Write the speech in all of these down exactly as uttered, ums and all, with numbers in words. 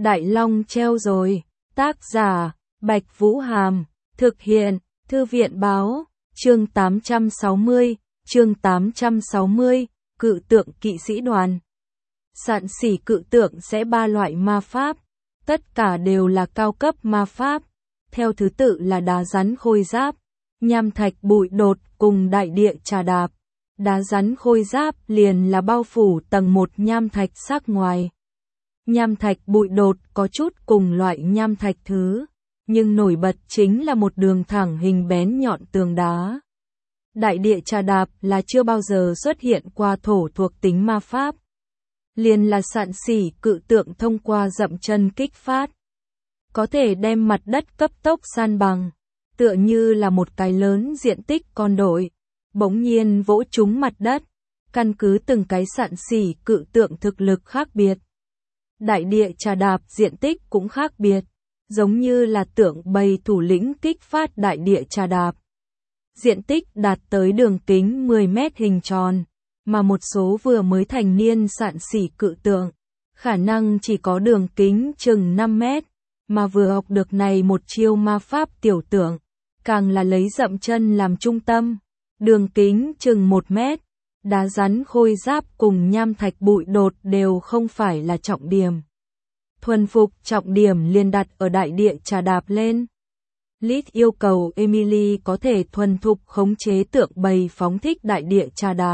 Đại Long treo rồi. Tác giả, Bạch Vũ Hàm. Thực hiện, Thư viện Báo. Chương tám trăm sáu mươi. Chương tám trăm sáu mươi. Cự tượng kỵ sĩ đoàn. Sạn sỉ cự tượng sẽ ba loại ma pháp. Tất cả đều là cao cấp ma pháp. Theo thứ tự là đá rắn khôi giáp, nham thạch bụi đột cùng đại địa trà đạp. Đá rắn khôi giáp liền là bao phủ tầng một nham thạch sắc ngoài. Nham thạch bụi đột có chút cùng loại nham thạch thứ, nhưng nổi bật chính là một đường thẳng hình bén nhọn tường đá. Đại địa trà đạp là chưa bao giờ xuất hiện qua thổ thuộc tính ma pháp. Liền là sạn sỉ cự tượng thông qua dậm chân kích phát, có thể đem mặt đất cấp tốc san bằng, tựa như là một cái lớn diện tích con đội, bỗng nhiên vỗ trúng mặt đất, căn cứ từng cái sạn sỉ cự tượng thực lực khác biệt. Đại địa trà đạp diện tích cũng khác biệt, giống như là tượng bầy thủ lĩnh kích phát đại địa trà đạp. Diện tích đạt tới đường kính mười mét hình tròn, mà một số vừa mới thành niên sạn sỉ cự tượng, khả năng chỉ có đường kính chừng năm mét, mà vừa học được này một chiêu ma pháp tiểu tượng, càng là lấy dậm chân làm trung tâm, đường kính chừng một mét, đá rắn khôi giáp cùng nham thạch bụi đột đều không phải là trọng điểm. Thuần phục trọng điểm liền đặt ở đại địa trà đạp lên. Liz yêu cầu Emily có thể thuần thục khống chế tượng bầy phóng thích đại địa trà đạp,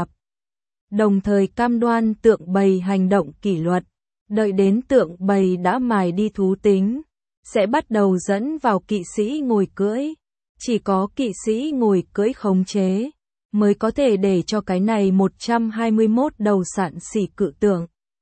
đồng thời cam đoan tượng bầy hành động kỷ luật, đợi đến tượng bầy đã mài đi thú tính, sẽ bắt đầu dẫn vào kỵ sĩ ngồi cưỡi. Chỉ có kỵ sĩ ngồi cưỡi khống chế, mới có thể để cho cái này một trăm hai mươi mốt đầu sạn sỉ cự tượng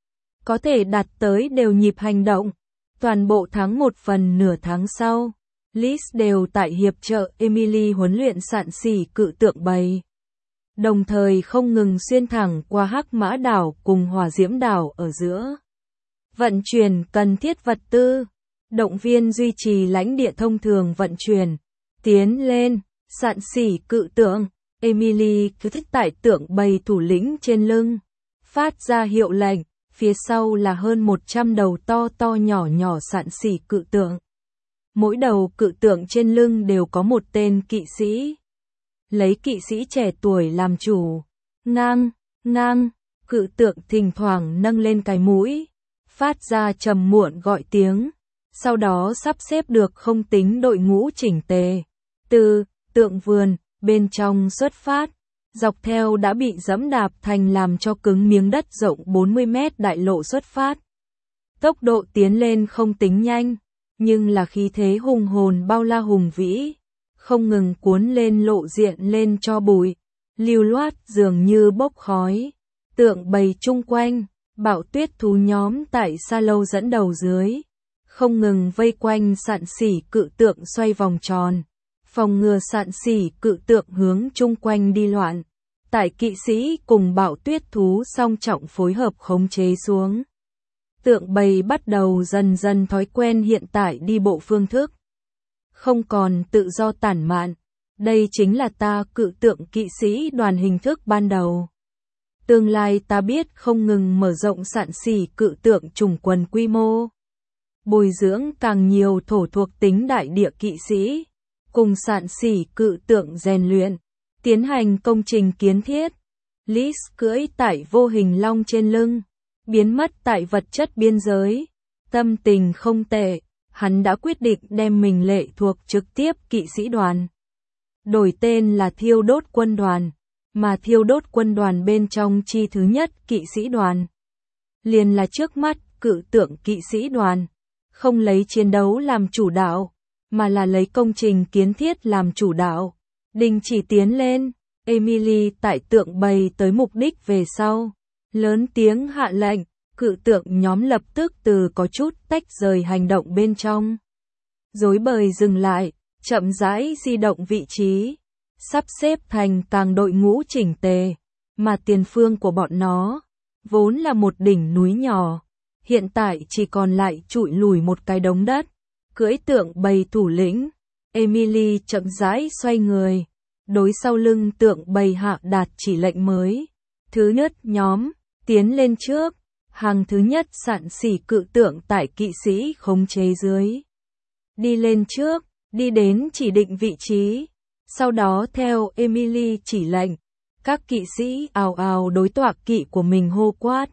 có thể đạt tới đều nhịp hành động. Toàn bộ tháng một phần nửa tháng sau, Liz đều tại hiệp trợ Emily huấn luyện sạn sỉ cự tượng bầy, đồng thời không ngừng xuyên thẳng qua Hắc Mã đảo cùng Hỏa Diễm đảo ở giữa, vận chuyển cần thiết vật tư, động viên duy trì lãnh địa thông thường vận chuyển. Tiến lên, sạn sỉ cự tượng, Emily cứ thích tại tượng bầy thủ lĩnh trên lưng, phát ra hiệu lệnh, phía sau là hơn một trăm đầu to to nhỏ nhỏ sạn sỉ cự tượng. Mỗi đầu cự tượng trên lưng đều có một tên kỵ sĩ. Lấy kỵ sĩ trẻ tuổi làm chủ. Ngang, ngang, cự tượng thỉnh thoảng nâng lên cái mũi, phát ra trầm muộn gọi tiếng, sau đó sắp xếp được không tính đội ngũ chỉnh tề. Từ tượng vườn bên trong xuất phát, dọc theo đã bị dẫm đạp thành làm cho cứng miếng đất rộng bốn mươi mét đại lộ xuất phát. Tốc độ tiến lên không tính nhanh, nhưng là khí thế hùng hồn bao la hùng vĩ, không ngừng cuốn lên lộ diện lên cho bụi, lưu loát dường như bốc khói. Tượng bầy chung quanh, bạo tuyết thú nhóm tại xa lâu dẫn đầu dưới, không ngừng vây quanh sạn sỉ cự tượng xoay vòng tròn, phòng ngừa sạn sỉ cự tượng hướng chung quanh đi loạn. Tại kỵ sĩ cùng bạo tuyết thú song trọng phối hợp khống chế xuống, tượng bầy bắt đầu dần dần thói quen hiện tại đi bộ phương thức, không còn tự do tản mạn. Đây chính là ta cự tượng kỵ sĩ đoàn hình thức ban đầu. Tương lai ta biết không ngừng mở rộng sạn sỉ cự tượng chủng quần quy mô, bồi dưỡng càng nhiều thổ thuộc tính đại địa kỵ sĩ, cùng sạn sỉ cự tượng rèn luyện, tiến hành công trình kiến thiết. Liz cưỡi tại vô hình long trên lưng, biến mất tại vật chất biên giới. Tâm tình không tệ, hắn đã quyết định đem mình lệ thuộc trực tiếp kỵ sĩ đoàn, đổi tên là thiêu đốt quân đoàn, mà thiêu đốt quân đoàn bên trong chi thứ nhất kỵ sĩ đoàn, liền là trước mắt cự tượng kỵ sĩ đoàn, không lấy chiến đấu làm chủ đạo, mà là lấy công trình kiến thiết làm chủ đạo. Đình chỉ tiến lên, Emily tại tượng bầy tới mục đích về sau, lớn tiếng hạ lệnh, cự tượng nhóm lập tức từ có chút tách rời hành động bên trong, rối bời dừng lại, chậm rãi di động vị trí, sắp xếp thành càng đội ngũ chỉnh tề, mà tiền phương của bọn nó, vốn là một đỉnh núi nhỏ, hiện tại chỉ còn lại trụi lùi một cái đống đất. Cưỡi tượng bầy thủ lĩnh, Emily chậm rãi xoay người, đối sau lưng tượng bầy hạ đạt chỉ lệnh mới. Thứ nhất nhóm, tiến lên trước, Hàng thứ nhất Sạn Sỉ cự tượng tại kỵ sĩ khống chế dưới. Đi lên trước, đi đến chỉ định vị trí. Sau đó theo Emily chỉ lệnh, các kỵ sĩ ào ào đối tọa kỵ của mình hô quát.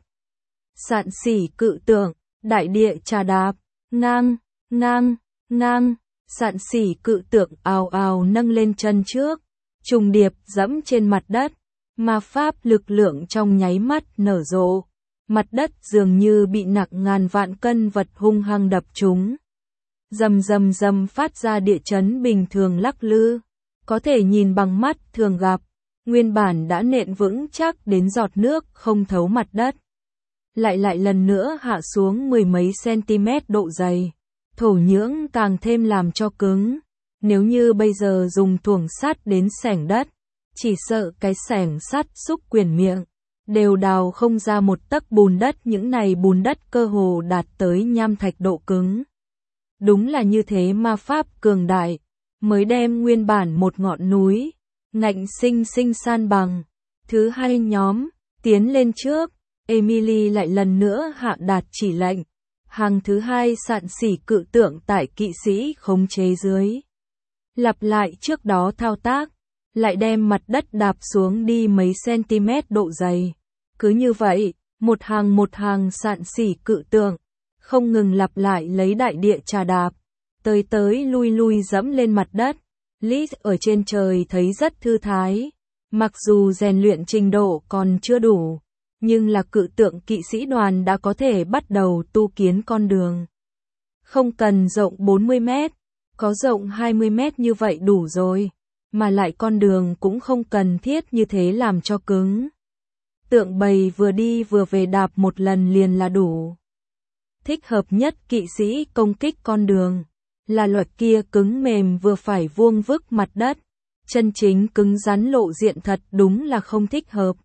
Sạn Sỉ cự tượng, đại địa trà đạp, ngang, ngang, ngang. Sạn Sỉ cự tượng ào ào nâng lên chân trước, trùng điệp dẫm trên mặt đất. Ma pháp lực lượng trong nháy mắt nở rộ. Mặt đất dường như bị nặng ngàn vạn cân vật hung hăng đập trúng. Rầm rầm rầm phát ra địa chấn bình thường lắc lư. Có thể nhìn bằng mắt thường gặp. Nguyên bản đã nện vững chắc đến giọt nước không thấu mặt đất. Lại lại lần nữa hạ xuống mười mấy cm độ dày. Thổ nhưỡng càng thêm làm cho cứng. Nếu như bây giờ dùng thuồng sắt đến xẻng đất, chỉ sợ cái xẻng sắt xúc quyển miệng, đều đào không ra một tấc bùn đất. Những này bùn đất cơ hồ đạt tới nham thạch độ cứng. Đúng là như thế, ma pháp cường đại, mới đem nguyên bản một ngọn núi, ngạnh sinh sinh san bằng. Thứ hai nhóm, tiến lên trước, Emily lại lần nữa hạ đạt chỉ lệnh. Hàng thứ hai Sạn Sỉ cự tượng tại kỵ sĩ khống chế dưới. Lặp lại trước đó thao tác, lại đem mặt đất đạp xuống đi mấy cm độ dày. Cứ như vậy, một hàng một hàng Sạn Sỉ cự tượng, không ngừng lặp lại lấy đại địa trà đạp, tới tới lui lui dẫm lên mặt đất. Liz ở trên trời thấy rất thư thái, mặc dù rèn luyện trình độ còn chưa đủ, nhưng là cự tượng kỵ sĩ đoàn đã có thể bắt đầu tu kiến con đường. Không cần rộng bốn mươi mét, có rộng hai mươi mét như vậy đủ rồi, mà lại con đường cũng không cần thiết như thế làm cho cứng. Tượng bầy vừa đi vừa về đạp một lần liền là đủ. Thích hợp nhất kỵ sĩ công kích con đường, là loại kia cứng mềm vừa phải vuông vức mặt đất, chân chính cứng rắn lộ diện thật đúng là không thích hợp.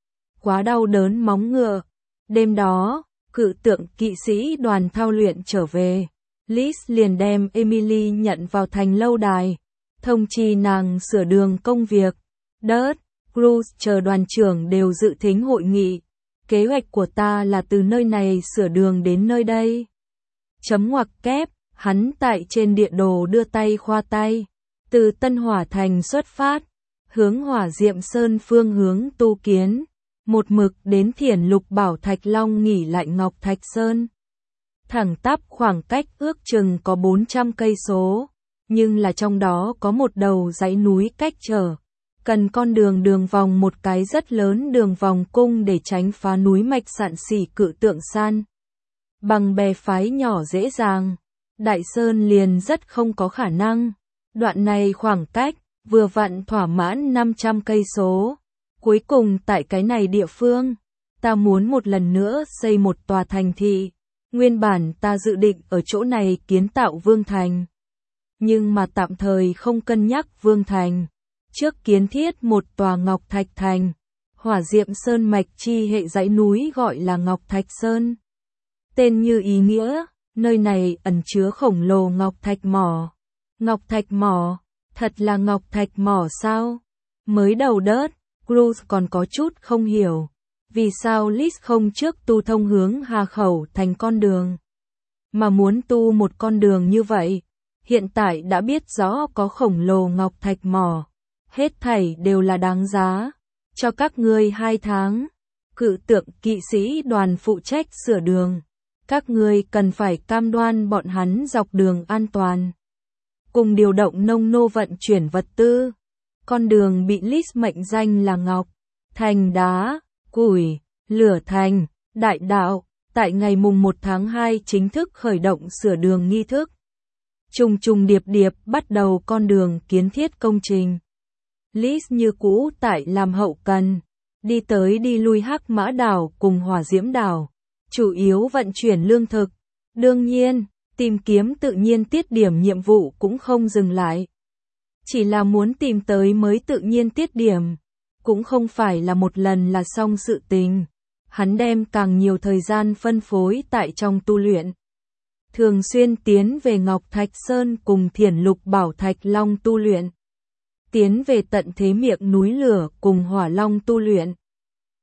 Quá đau đớn móng ngựa. Đêm đó, cự tượng kỵ sĩ đoàn thao luyện trở về, Liz liền đem Emily nhận vào thành lâu đài, thông chi nàng sửa đường công việc. Đớt, Cruz chờ đoàn trưởng đều dự thính hội nghị. Kế hoạch của ta là từ nơi này sửa đường đến nơi đây. Chấm ngoặc kép, hắn tại trên địa đồ đưa tay khoa tay. Từ Tân Hỏa Thành xuất phát, hướng Hỏa Diệm Sơn phương hướng tu kiến, một mực đến Thiển Lục Bảo Thạch Long nghỉ lại Ngọc Thạch Sơn. Thẳng tắp khoảng cách ước chừng có bốn trăm cây số, nhưng là trong đó có một đầu dãy núi cách trở. Cần con đường đường vòng một cái rất lớn đường vòng cung để tránh phá núi mạch Sạn Sỉ cự tượng san. Bằng bè phái nhỏ dễ dàng, Đại Sơn liền rất không có khả năng. Đoạn này khoảng cách, vừa vặn thỏa mãn năm trăm cây số. Cuối cùng tại cái này địa phương, ta muốn một lần nữa xây một tòa thành thị. Nguyên bản ta dự định ở chỗ này kiến tạo Vương Thành. Nhưng mà tạm thời không cân nhắc Vương Thành. Trước kiến thiết một tòa Ngọc Thạch Thành. Hỏa Diệm Sơn mạch chi hệ dãy núi gọi là Ngọc Thạch Sơn. Tên như ý nghĩa, nơi này ẩn chứa khổng lồ Ngọc Thạch mỏ. Ngọc Thạch mỏ, thật là Ngọc Thạch mỏ sao? Mới đầu đớt, Cruz còn có chút không hiểu. Vì sao Liz không trước tu thông hướng Hà Khẩu thành con đường, mà muốn tu một con đường như vậy? Hiện tại đã biết rõ có khổng lồ Ngọc Thạch mỏ. Hết thảy đều là đáng giá. Cho các ngươi hai tháng. Cự tượng kỵ sĩ đoàn phụ trách sửa đường. Các ngươi cần phải cam đoan bọn hắn dọc đường an toàn. Cùng điều động nông nô vận chuyển vật tư. Con đường bị Liz mệnh danh là Ngọc Thành đá, củi, lửa thành, đại đạo. Tại ngày mùng một tháng hai chính thức khởi động sửa đường nghi thức. Trùng trùng điệp điệp bắt đầu con đường kiến thiết công trình. Liz như cũ tại làm hậu cần, đi tới đi lui Hắc Mã đảo cùng Hỏa Diễm đảo, chủ yếu vận chuyển lương thực. Đương nhiên, tìm kiếm tự nhiên tiết điểm nhiệm vụ cũng không dừng lại. Chỉ là muốn tìm tới mới tự nhiên tiết điểm, cũng không phải là một lần là xong sự tình. Hắn đem càng nhiều thời gian phân phối tại trong tu luyện. Thường xuyên tiến về Ngọc Thạch Sơn cùng Thiển Lục Bảo Thạch Long tu luyện. Tiến về tận thế miệng núi lửa cùng Hỏa Long tu luyện.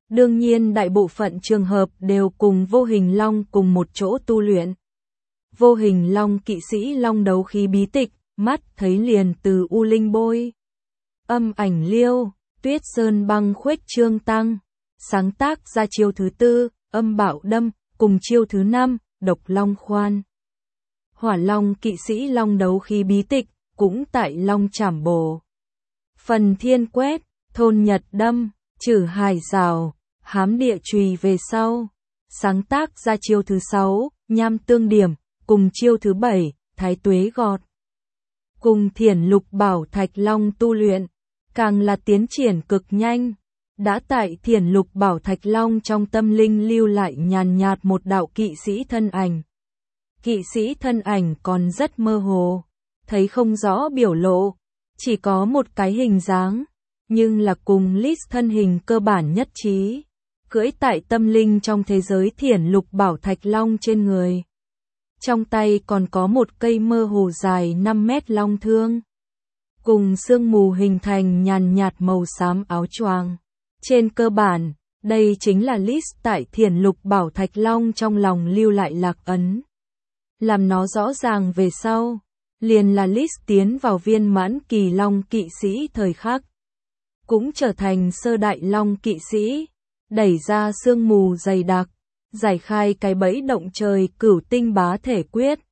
Đương nhiên đại bộ phận trường hợp đều cùng vô hình long cùng một chỗ tu luyện. Vô hình long kỵ sĩ long đấu khí bí tịch, mắt thấy liền từ U Linh bôi. Âm ảnh liêu, Tuyết Sơn băng khuếch trương tăng. Sáng tác ra chiêu thứ tư, âm bạo đâm, cùng chiêu thứ năm, độc long khoan. Hỏa long kỵ sĩ long đấu khí bí tịch, cũng tại long trảm bổ. Phần thiên quét, thôn nhật đâm, trừ hải rào, hám địa chùy về sau. Sáng tác ra chiêu thứ sáu, nham tương điểm, cùng chiêu thứ bảy, thái tuế gọt. Cùng thiển lục bảo thạch long tu luyện, càng là tiến triển cực nhanh. Đã tại thiển lục bảo thạch long trong tâm linh lưu lại nhàn nhạt một đạo kỵ sĩ thân ảnh. Kỵ sĩ thân ảnh còn rất mơ hồ, thấy không rõ biểu lộ, chỉ có một cái hình dáng, nhưng là cùng list thân hình cơ bản nhất trí, cưỡi tại tâm linh trong thế giới thiển lục bảo thạch long trên người. Trong tay còn có một cây mơ hồ dài năm mét long thương, cùng sương mù hình thành nhàn nhạt màu xám áo choàng. Trên cơ bản, đây chính là list tại thiển lục bảo thạch long trong lòng lưu lại lạc ấn. Làm nó rõ ràng về sau, liền là list tiến vào viên mãn kỳ long kỵ sĩ thời khắc. Cũng trở thành sơ đại long kỵ sĩ, đẩy ra sương mù dày đặc, giải khai cái bẫy động trời cửu tinh bá thể quyết.